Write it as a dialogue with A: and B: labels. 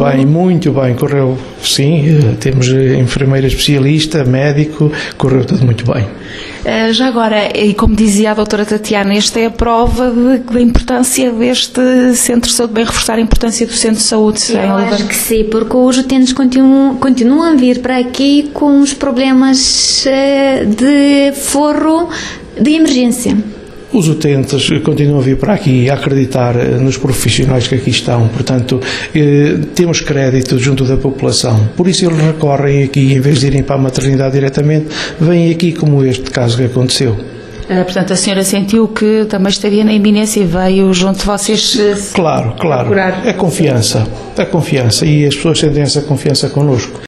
A: muito bem, correu, sim, temos enfermeira especialista, médico, correu tudo muito bem.
B: Já agora, e como dizia a doutora Tatiana, esta é a prova da importância deste centro de saúde, bem reforçar a importância do centro de saúde.
C: Eu acho que sim, porque os utentes continuam a vir para aqui com os problemas de forro de emergência.
A: Os utentes continuam a vir para aqui a acreditar nos profissionais que aqui estão, portanto, temos crédito junto da população. Por isso eles recorrem aqui, em vez de irem para a maternidade diretamente, vêm aqui como este caso que aconteceu.
B: Portanto, a senhora sentiu que também estaria na iminência e veio junto de vocês.
A: Claro.
B: Procurar.
A: É confiança, e as pessoas sentem essa confiança connosco.